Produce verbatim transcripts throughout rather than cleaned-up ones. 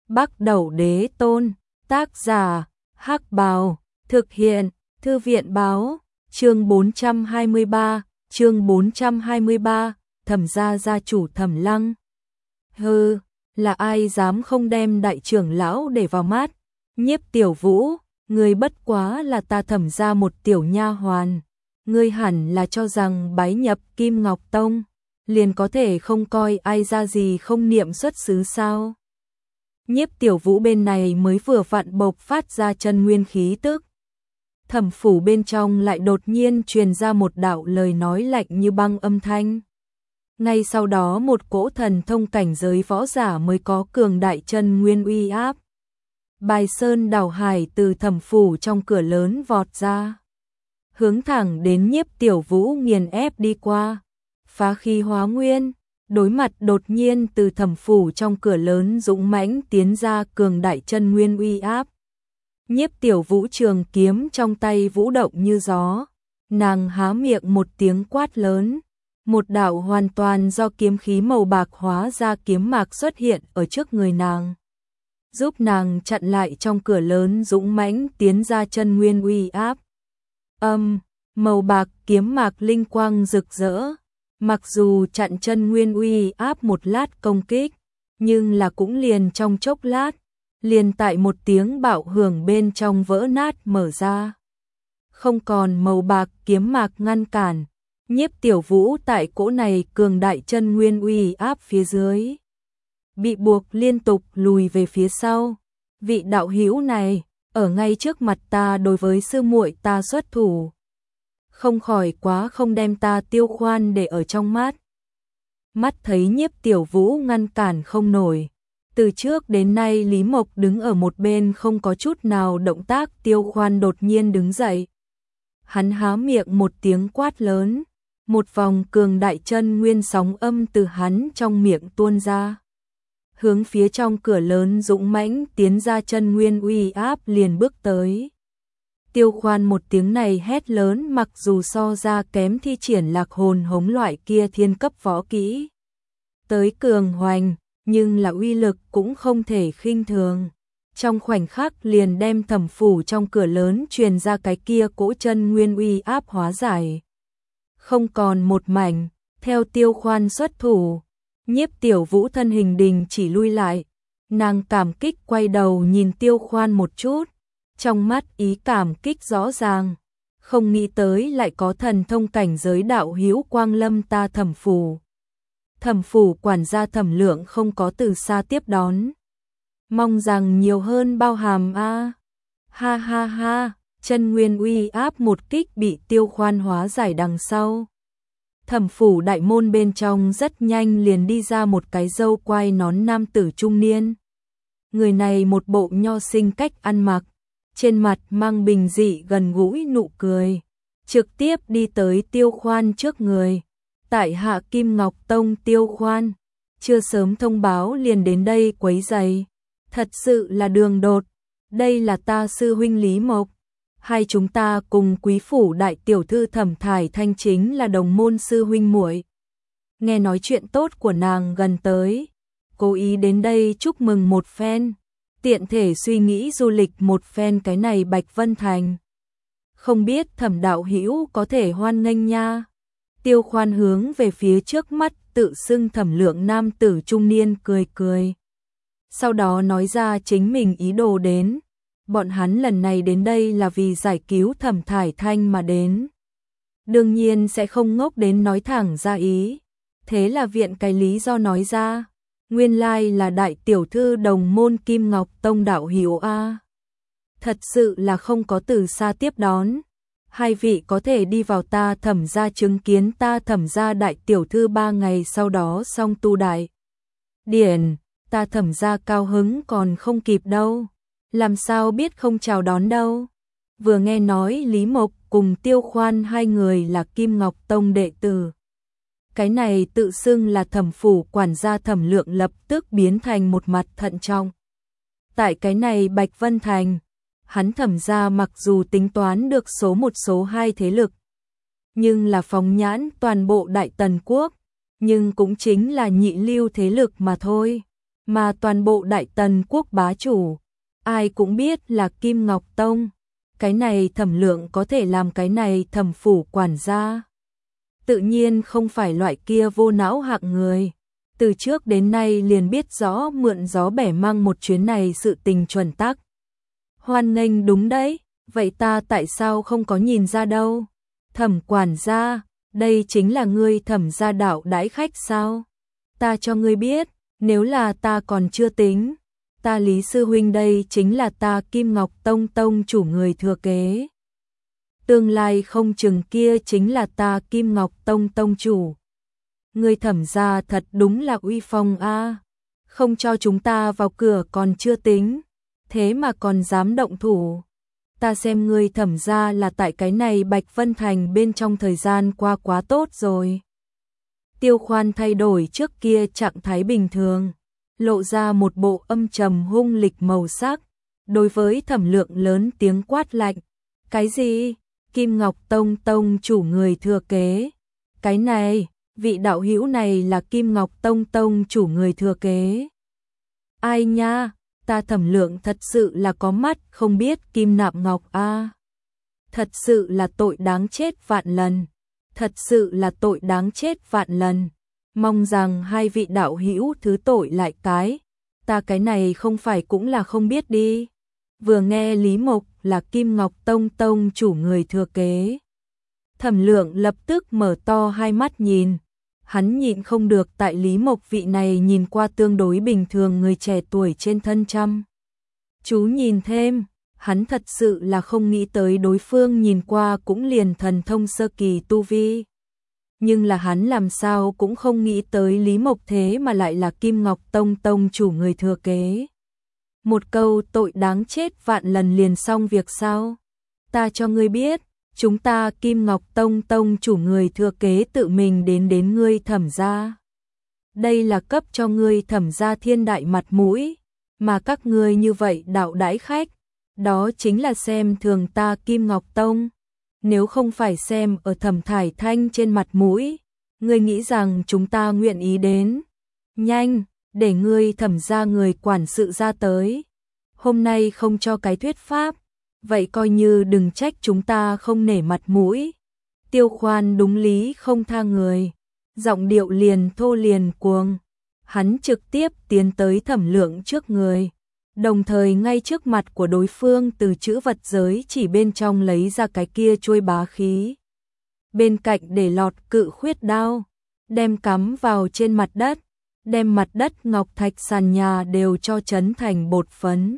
Bắc Đẩu Đế Tôn, tác giả, Hắc Bào, thực hiện, Thư viện báo, chương bốn trăm hai mươi ba, chương bốn trăm hai mươi ba, Thẩm gia gia chủ Thẩm Lăng. Hừ, là ai dám không đem đại trưởng lão để vào mắt? Nhiếp Tiểu Vũ, ngươi bất quá là ta Thẩm gia một tiểu nha hoàn, ngươi hẳn là cho rằng bái nhập Kim Ngọc Tông liền có thể không coi ai ra gì không niệm xuất xứ sao? Nhiếp Tiểu Vũ bên này mới vừa vặn bộc phát ra chân nguyên khí tức. Thẩm phủ bên trong lại đột nhiên truyền ra một đạo lời nói lạnh như băng âm thanh. Ngay sau đó một cỗ thần thông cảnh giới võ giả mới có cường đại chân nguyên uy áp. Bài sơn đảo hải từ thẩm phủ trong cửa lớn vọt ra, hướng thẳng đến Nhiếp Tiểu Vũ nghiền ép đi qua. Phá khí hóa nguyên, đối mặt đột nhiên từ thẩm phủ trong cửa lớn dũng mãnh tiến ra cường đại chân nguyên uy áp. Nhiếp Tiểu Vũ trường kiếm trong tay vũ động như gió, nàng há miệng một tiếng quát lớn, một đạo hoàn toàn do kiếm khí màu bạc hóa ra kiếm mạc xuất hiện ở trước người nàng, giúp nàng chặn lại trong cửa lớn dũng mãnh tiến ra chân nguyên uy áp. Âm, màu bạc kiếm mạc linh quang rực rỡ, mặc dù chặn chân nguyên uy áp một lát công kích, nhưng là cũng liền trong chốc lát, liền tại một tiếng bạo hưởng bên trong vỡ nát mở ra. Không còn màu bạc kiếm mạc ngăn cản, Nhiếp Tiểu Vũ tại cỗ này cường đại chân nguyên uy áp phía dưới, bị buộc liên tục lùi về phía sau. Vị đạo hữu này, ở ngay trước mặt ta đối với sư muội ta xuất thủ, không khỏi quá không đem ta Tiêu Khoan để ở trong mắt. Mắt thấy Nhiếp Tiểu Vũ ngăn cản không nổi, từ trước đến nay Lý Mộc đứng ở một bên không có chút nào động tác. Tiêu Khoan đột nhiên đứng dậy, hắn há miệng một tiếng quát lớn, một vòng cường đại chân nguyên sóng âm từ hắn trong miệng tuôn ra, hướng phía trong cửa lớn dũng mãnh tiến ra chân nguyên uy áp liền bước tới. Tiêu Khoan một tiếng này hét lớn mặc dù so ra kém thi triển lạc hồn hống loại kia thiên cấp võ kỹ tới cường hoành, nhưng là uy lực cũng không thể khinh thường. Trong khoảnh khắc liền đem thẩm phủ trong cửa lớn truyền ra cái kia cỗ chân nguyên uy áp hóa giải, không còn một mảnh. Theo Tiêu Khoan xuất thủ, Nhiếp Tiểu Vũ thân hình đình chỉ lui lại, nàng cảm kích quay đầu nhìn Tiêu Khoan một chút, trong mắt ý cảm kích rõ ràng, không nghĩ tới lại có thần thông cảnh giới đạo hữu quang lâm ta thẩm phủ. Thẩm phủ quản gia Thẩm Lượng không có từ xa tiếp đón, mong rằng nhiều hơn bao hàm a. À. Ha ha ha, chân nguyên uy áp một kích bị Tiêu Khoan hóa giải đằng sau. Thẩm phủ đại môn bên trong rất nhanh liền đi ra một cái râu quai nón nam tử trung niên. Người này một bộ nho sinh cách ăn mặc, trên mặt mang bình dị gần gũi nụ cười, trực tiếp đi tới Tiêu Khoan trước người. Tại hạ Kim Ngọc Tông Tiêu Khoan, chưa sớm thông báo liền đến đây quấy rầy, thật sự là đường đột. Đây là ta sư huynh Lý Mộc, hai chúng ta cùng quý phủ đại tiểu thư Thẩm Thải Thanh chính là đồng môn sư huynh muội. Nghe nói chuyện tốt của nàng gần tới, cố ý đến đây chúc mừng một phen, tiện thể suy nghĩ du lịch một phen cái này Bạch Vân Thành. Không biết Thẩm đạo hữu có thể hoan nghênh nha. Tiêu Khoan hướng về phía trước mắt tự xưng Thẩm Lượng nam tử trung niên cười cười, sau đó nói ra chính mình ý đồ đến. Bọn hắn lần này đến đây là vì giải cứu Thẩm Thải Thanh mà đến, đương nhiên sẽ không ngốc đến nói thẳng ra ý. Thế là viện cái lý do nói ra, nguyên lai là đại tiểu thư đồng môn Kim Ngọc Tông đạo hữu a. Thật sự là không có từ xa tiếp đón, hai vị có thể đi vào ta Thẩm gia chứng kiến ta Thẩm gia đại tiểu thư ba ngày sau đó xong tu đại điển, ta Thẩm gia cao hứng còn không kịp đâu, làm sao biết không chào đón đâu. Vừa nghe nói Lý Mộc cùng Tiêu Khoan hai người là Kim Ngọc Tông đệ tử, cái này tự xưng là thẩm phủ quản gia Thẩm Lượng lập tức biến thành một mặt thận trọng. Tại cái này Bạch Vân Thành, hắn Thẩm gia mặc dù tính toán được số một số hai thế lực, nhưng là phóng nhãn toàn bộ Đại Tần Quốc, nhưng cũng chính là nhị lưu thế lực mà thôi. mà toàn bộ Đại Tần quốc bá chủ, ai cũng biết là Kim Ngọc Tông. Cái này Thẩm Lượng có thể làm cái này Thẩm phủ quản gia. Tự nhiên không phải loại kia vô não hạng người. Từ trước đến nay liền biết rõ mượn gió bẻ măng một chuyến này sự tình chuẩn tắc. Hoan nghênh đúng đấy, vậy ta tại sao không có nhìn ra đâu? Thẩm quản gia, đây chính là ngươi Thẩm gia đạo đãi khách sao? Ta cho ngươi biết, nếu là ta còn chưa tính, ta Lý sư huynh đây chính là ta Kim Ngọc Tông tông chủ người thừa kế. Tương lai không chừng kia chính là ta Kim Ngọc Tông tông chủ. Ngươi Thẩm gia thật đúng là uy phong a, không cho chúng ta vào cửa còn chưa tính, thế mà còn dám động thủ. Ta xem ngươi Thẩm gia là tại cái này Bạch Vân Thành bên trong thời gian qua quá tốt rồi. Tiêu Khoan thay đổi trước kia trạng thái bình thường, lộ ra một bộ âm trầm hung lịch màu sắc, đối với Thẩm Lượng lớn tiếng quát lạnh. Cái gì? Kim Ngọc Tông tông chủ người thừa kế? Cái này, vị đạo hữu này là Kim Ngọc Tông tông chủ người thừa kế. Ai nha, ta Thẩm Lượng thật sự là có mắt không biết Kim Nạm Ngọc a. Thật sự là tội đáng chết vạn lần. Thật sự là tội đáng chết vạn lần. Mong rằng hai vị đạo hữu thứ tội lại cái. Ta cái này không phải cũng là không biết đi. Vừa nghe Lý Mộc là Kim Ngọc Tông tông chủ người thừa kế, Thẩm Lượng lập tức mở to hai mắt nhìn. Hắn nhịn không được tại Lý Mộc vị này nhìn qua tương đối bình thường người trẻ tuổi trên thân chăm. Chú nhìn thêm, hắn thật sự là không nghĩ tới đối phương nhìn qua cũng liền thần thông sơ kỳ tu vi. Nhưng là hắn làm sao cũng không nghĩ tới Lý Mộc thế mà lại là Kim Ngọc Tông tông chủ người thừa kế. Một câu tội đáng chết vạn lần liền xong việc sao? Ta cho ngươi biết, chúng ta Kim Ngọc Tông tông chủ người thừa kế tự mình đến đến ngươi Thẩm gia. Đây là cấp cho ngươi Thẩm gia thiên đại mặt mũi, mà các ngươi như vậy đạo đãi khách, đó chính là xem thường ta Kim Ngọc Tông. Nếu không phải xem ở Thẩm Thải Thanh trên mặt mũi, ngươi nghĩ rằng chúng ta nguyện ý đến? Nhanh, để ngươi Thẩm gia người quản sự ra tới. Hôm nay không cho cái thuyết pháp, vậy coi như đừng trách chúng ta không nể mặt mũi. Tiêu Khoan đúng lý không tha người, giọng điệu liền thô liền cuồng. Hắn trực tiếp tiến tới Thẩm Lượng trước người, đồng thời ngay trước mặt của đối phương từ chữ vật giới chỉ bên trong lấy ra cái kia chuôi bá khí. Bên cạnh để lọt cự khuyết đao, đem cắm vào trên mặt đất, đem mặt đất ngọc thạch sàn nhà đều cho chấn thành bột phấn.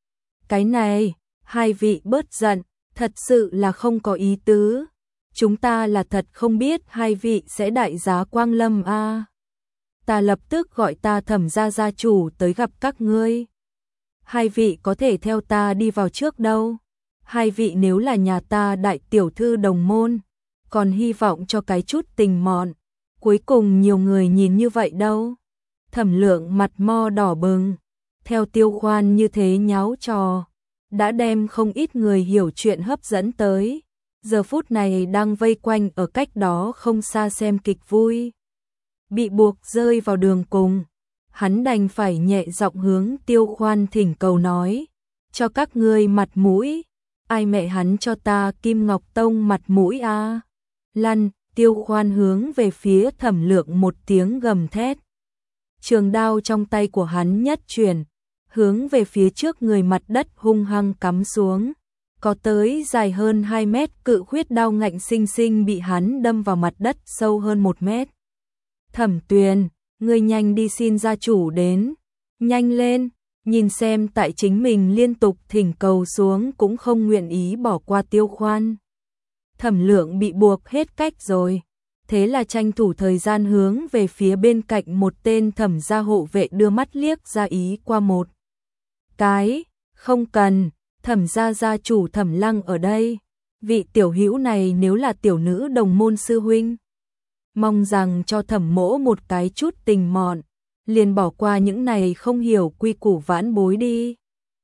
Cái này, hai vị bớt giận, thật sự là không có ý tứ. Chúng ta là thật không biết hai vị sẽ đại giá quang lâm a. À. Ta lập tức gọi ta Thẩm gia gia chủ tới gặp các ngươi. Hai vị có thể theo ta đi vào trước đâu. Hai vị nếu là nhà ta đại tiểu thư đồng môn, còn hy vọng cho cái chút tình mọn. Cuối cùng nhiều người nhìn như vậy đâu. Thẩm Lượng mặt mo đỏ bừng, theo Tiêu Khoan như thế nháo trò, đã đem không ít người hiểu chuyện hấp dẫn tới. Giờ phút này đang vây quanh ở cách đó không xa xem kịch vui. Bị buộc rơi vào đường cùng, hắn đành phải nhẹ giọng hướng Tiêu Khoan thỉnh cầu nói, cho các ngươi mặt mũi, ai mẹ hắn cho ta Kim Ngọc Tông mặt mũi a. À? Lăn, Tiêu Khoan hướng về phía Thẩm Lượng một tiếng gầm thét. Trường đao trong tay của hắn nhất chuyển, hướng về phía trước người mặt đất hung hăng cắm xuống. Có tới dài hơn hai mét cự khuyết đao ngạnh sinh sinh bị hắn đâm vào mặt đất sâu hơn một mét. Thẩm Tuyền, ngươi nhanh đi xin gia chủ đến. Nhanh lên, nhìn xem tại chính mình liên tục thỉnh cầu xuống cũng không nguyện ý bỏ qua Tiêu Khoan. Thẩm Lượng bị buộc hết cách rồi. Thế là tranh thủ thời gian hướng về phía bên cạnh một tên Thẩm gia hộ vệ đưa mắt liếc ra ý qua một cái. Không cần, Thẩm gia gia chủ Thẩm Lăng ở đây. Vị tiểu hữu này nếu là tiểu nữ đồng môn sư huynh, mong rằng cho Thẩm mỗ một cái chút tình mọn, liền bỏ qua những này không hiểu quy củ vãn bối đi.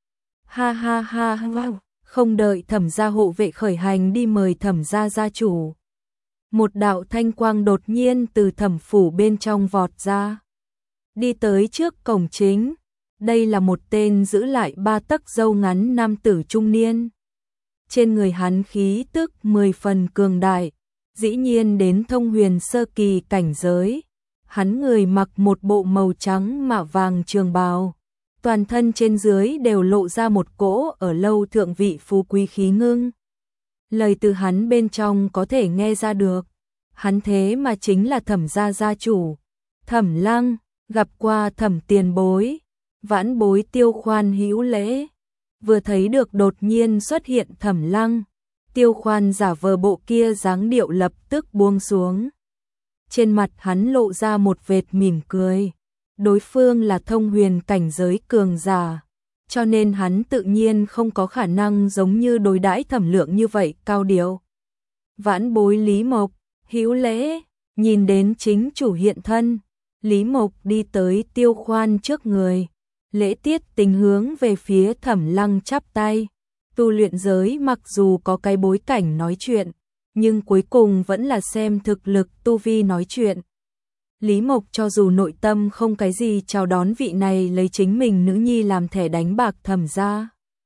Ha ha ha wow. Không đợi Thẩm gia hộ vệ khởi hành đi mời Thẩm gia gia chủ, một đạo thanh quang đột nhiên từ Thẩm phủ bên trong vọt ra, đi tới trước cổng chính, Đây là một tên giữ lại ba tấc râu ngắn nam tử trung niên. Trên người hắn khí tức mười phần cường đại, dĩ nhiên đến thông huyền sơ kỳ cảnh giới. Hắn người mặc một bộ màu trắng mạ vàng trường bào, toàn thân trên dưới đều lộ ra một cỗ ở lâu thượng vị phú quý khí ngưng. Lời từ hắn bên trong có thể nghe ra được, hắn thế mà chính là Thẩm gia gia chủ, Thẩm Lăng. Gặp qua Thẩm tiền bối, vãn bối Tiêu Khoan hữu lễ. Vừa thấy được đột nhiên xuất hiện Thẩm Lăng, Tiêu Khoan giả vờ bộ kia dáng điệu lập tức buông xuống. Trên mặt hắn lộ ra một vệt mỉm cười. Đối phương là thông huyền cảnh giới cường giả, cho nên hắn tự nhiên không có khả năng giống như đối đãi Thẩm Lượng như vậy cao điệu. Vãn bối Lý Mộc, hữu lễ. Nhìn đến chính chủ hiện thân, Lý Mộc đi tới Tiêu Khoan trước người, lễ tiết tình hướng về phía Thẩm Lăng chắp tay. Tu luyện giới mặc dù có cái bối cảnh nói chuyện, nhưng cuối cùng vẫn là xem thực lực tu vi nói chuyện. Lý Mộc cho dù nội tâm không cái gì chào đón vị này lấy chính mình nữ nhi làm thẻ đánh bạc Thẩm gia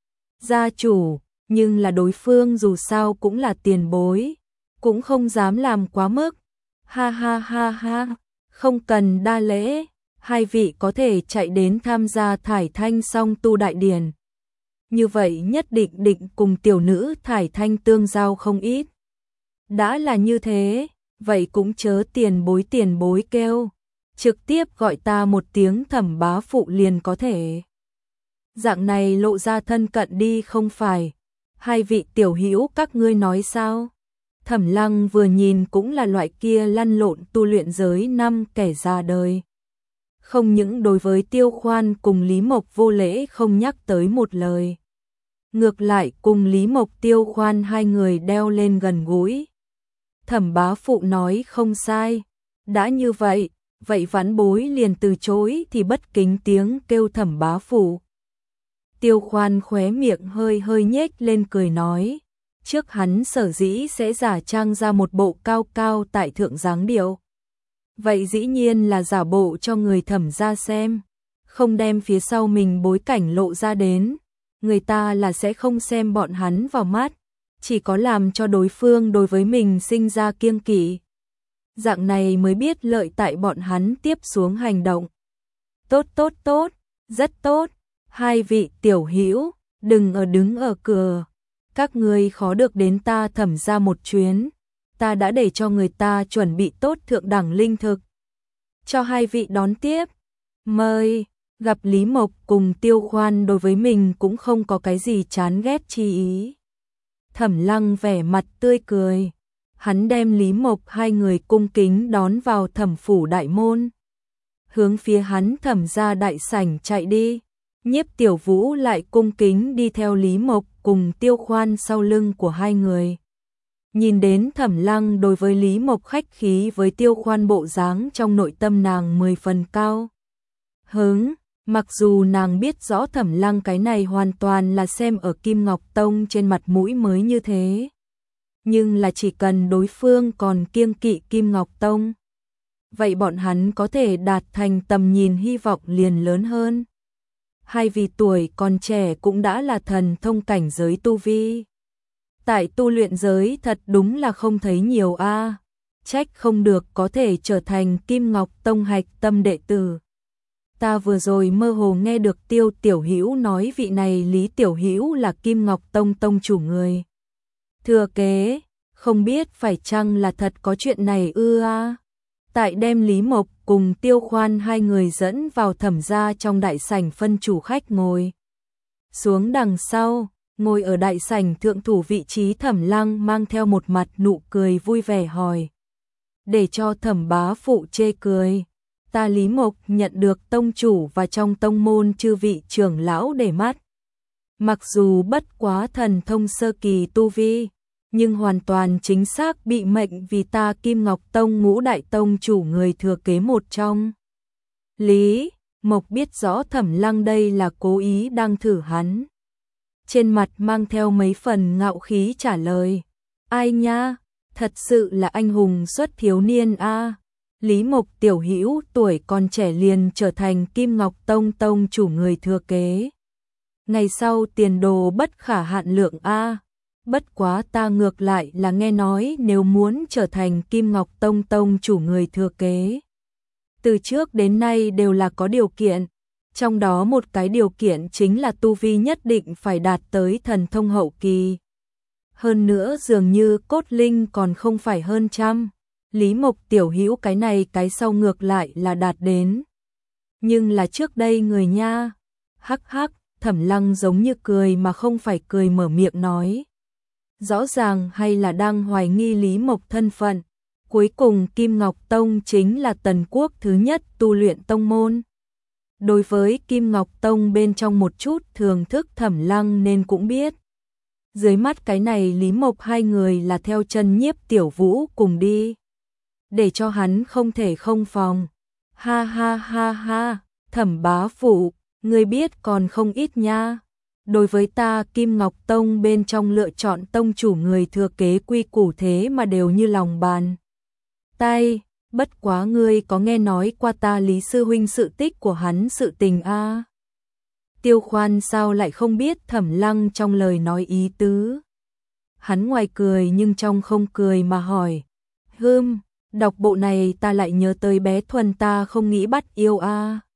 gia chủ, nhưng là đối phương dù sao cũng là tiền bối, cũng không dám làm quá mức. Ha ha ha ha, không cần đa lễ, hai vị có thể chạy đến tham gia Thải Thanh song tu đại điển. Như vậy nhất định định cùng tiểu nữ Thải Thanh tương giao không ít. Đã là như thế, vậy cũng chớ tiền bối tiền bối kêu, trực tiếp gọi ta một tiếng Thẩm bá phụ liền có thể. Dạng này lộ ra thân cận đi không phải. Hai vị tiểu hữu các ngươi nói sao? Thẩm Lăng vừa nhìn cũng là loại kia lăn lộn tu luyện giới năm kẻ già đời. Không những đối với Tiêu Khoan cùng Lý Mộc vô lễ không nhắc tới một lời. Ngược lại cùng Lý Mộc Tiêu Khoan hai người đeo lên gần gũi. Thẩm bá phụ nói không sai. Đã như vậy, vậy vãn bối liền từ chối thì bất kính tiếng kêu Thẩm bá phụ. Tiêu Khoan khóe miệng hơi hơi nhếch lên cười nói. Trước hắn sở dĩ sẽ giả trang ra một bộ cao cao tại thượng dáng điệu. Vậy dĩ nhiên là giả bộ cho người Thẩm gia xem, không đem phía sau mình bối cảnh lộ ra đến, người ta là sẽ không xem bọn hắn vào mắt, chỉ có làm cho đối phương đối với mình sinh ra kiêng kỵ. Dạng này mới biết lợi tại bọn hắn tiếp xuống hành động. Tốt tốt tốt, rất tốt, hai vị tiểu hữu, đừng ở đứng ở cửa. Các ngươi khó được đến ta Thẩm gia một chuyến, ta đã để cho người ta chuẩn bị tốt thượng đẳng linh thực. Cho hai vị đón tiếp. Mời, gặp Lý Mộc cùng Tiêu Khoan đối với mình cũng không có cái gì chán ghét chi ý. Thẩm Lăng vẻ mặt tươi cười. Hắn đem Lý Mộc hai người cung kính đón vào Thẩm phủ đại môn. Hướng phía hắn Thẩm gia đại sảnh chạy đi. Nhiếp Tiểu Vũ lại cung kính đi theo Lý Mộc cùng Tiêu Khoan sau lưng của hai người. Nhìn đến Thẩm Lăng đối với Lý Mộc khách khí với Tiêu Khoan bộ dáng trong nội tâm nàng mười phần cao hứng, mặc dù nàng biết rõ Thẩm Lăng cái này hoàn toàn là xem ở Kim Ngọc Tông trên mặt mũi mới như thế. Nhưng là chỉ cần đối phương còn kiêng kỵ Kim Ngọc Tông, vậy bọn hắn có thể đạt thành tầm nhìn hy vọng liền lớn hơn. Hai vị tuổi còn trẻ cũng đã là thần thông cảnh giới tu vi. Tại tu luyện giới thật đúng là không thấy nhiều a, trách không được có thể trở thành Kim Ngọc Tông hạch tâm đệ tử. Ta vừa rồi mơ hồ nghe được Tiêu Tiểu Hữu nói vị này Lý Tiểu Hữu là Kim Ngọc Tông tông chủ người thừa kế, không biết phải chăng là thật có chuyện này ư a. Tại đem Lý Mộc cùng Tiêu Khoan hai người dẫn vào Thẩm gia trong đại sảnh phân chủ khách ngồi xuống đằng sau. Ngồi ở đại sảnh thượng thủ vị trí Thẩm Lăng mang theo một mặt nụ cười vui vẻ hỏi. Để cho Thẩm bá phụ chê cười. Ta Lý Mộc nhận được tông chủ và trong tông môn chư vị trưởng lão để mắt. Mặc dù bất quá thần thông sơ kỳ tu vi, nhưng hoàn toàn chính xác bị mệnh vì ta Kim Ngọc Tông ngũ đại tông chủ người thừa kế một trong. Lý Mộc biết rõ Thẩm Lăng đây là cố ý đang thử hắn. Trên mặt mang theo mấy phần ngạo khí trả lời. Ai nha, thật sự là anh hùng xuất thiếu niên a. Lý Mộc tiểu hữu tuổi còn trẻ liền trở thành Kim Ngọc Tông tông chủ người thừa kế. Ngày sau tiền đồ bất khả hạn lượng a. Bất quá ta ngược lại là nghe nói nếu muốn trở thành Kim Ngọc Tông tông chủ người thừa kế, từ trước đến nay đều là có điều kiện, trong đó một cái điều kiện chính là tu vi nhất định phải đạt tới thần thông hậu kỳ. Hơn nữa dường như cốt linh còn không phải hơn trăm. Lý Mộc tiểu hữu cái này cái sau ngược lại là đạt đến. Nhưng là trước đây người nha. Hắc hắc, Thẩm Lăng giống như cười mà không phải cười mở miệng nói. Rõ ràng hay là đang hoài nghi Lý Mộc thân phận. Cuối cùng Kim Ngọc Tông chính là Tần Quốc thứ nhất tu luyện tông môn. Đối với Kim Ngọc Tông bên trong một chút thường thức Thẩm Lăng nên cũng biết. Dưới mắt cái này Lý Mộc hai người là theo chân Nhiếp Tiểu Vũ cùng đi. Để cho hắn không thể không phòng. Ha ha ha ha, Thẩm bá phụ, ngươi biết còn không ít nha. Đối với ta Kim Ngọc Tông bên trong lựa chọn tông chủ người thừa kế quy củ thế mà đều như lòng bàn tay. Bất quá ngươi có nghe nói qua ta Lý sư huynh sự tích của hắn sự tình a? Tiêu Khoan sao lại không biết Thẩm Lăng trong lời nói ý tứ. Hắn ngoài cười nhưng trong không cười mà hỏi. Hừm, đọc bộ này ta lại nhớ tới bé Thuần ta không nghĩ bắt yêu a.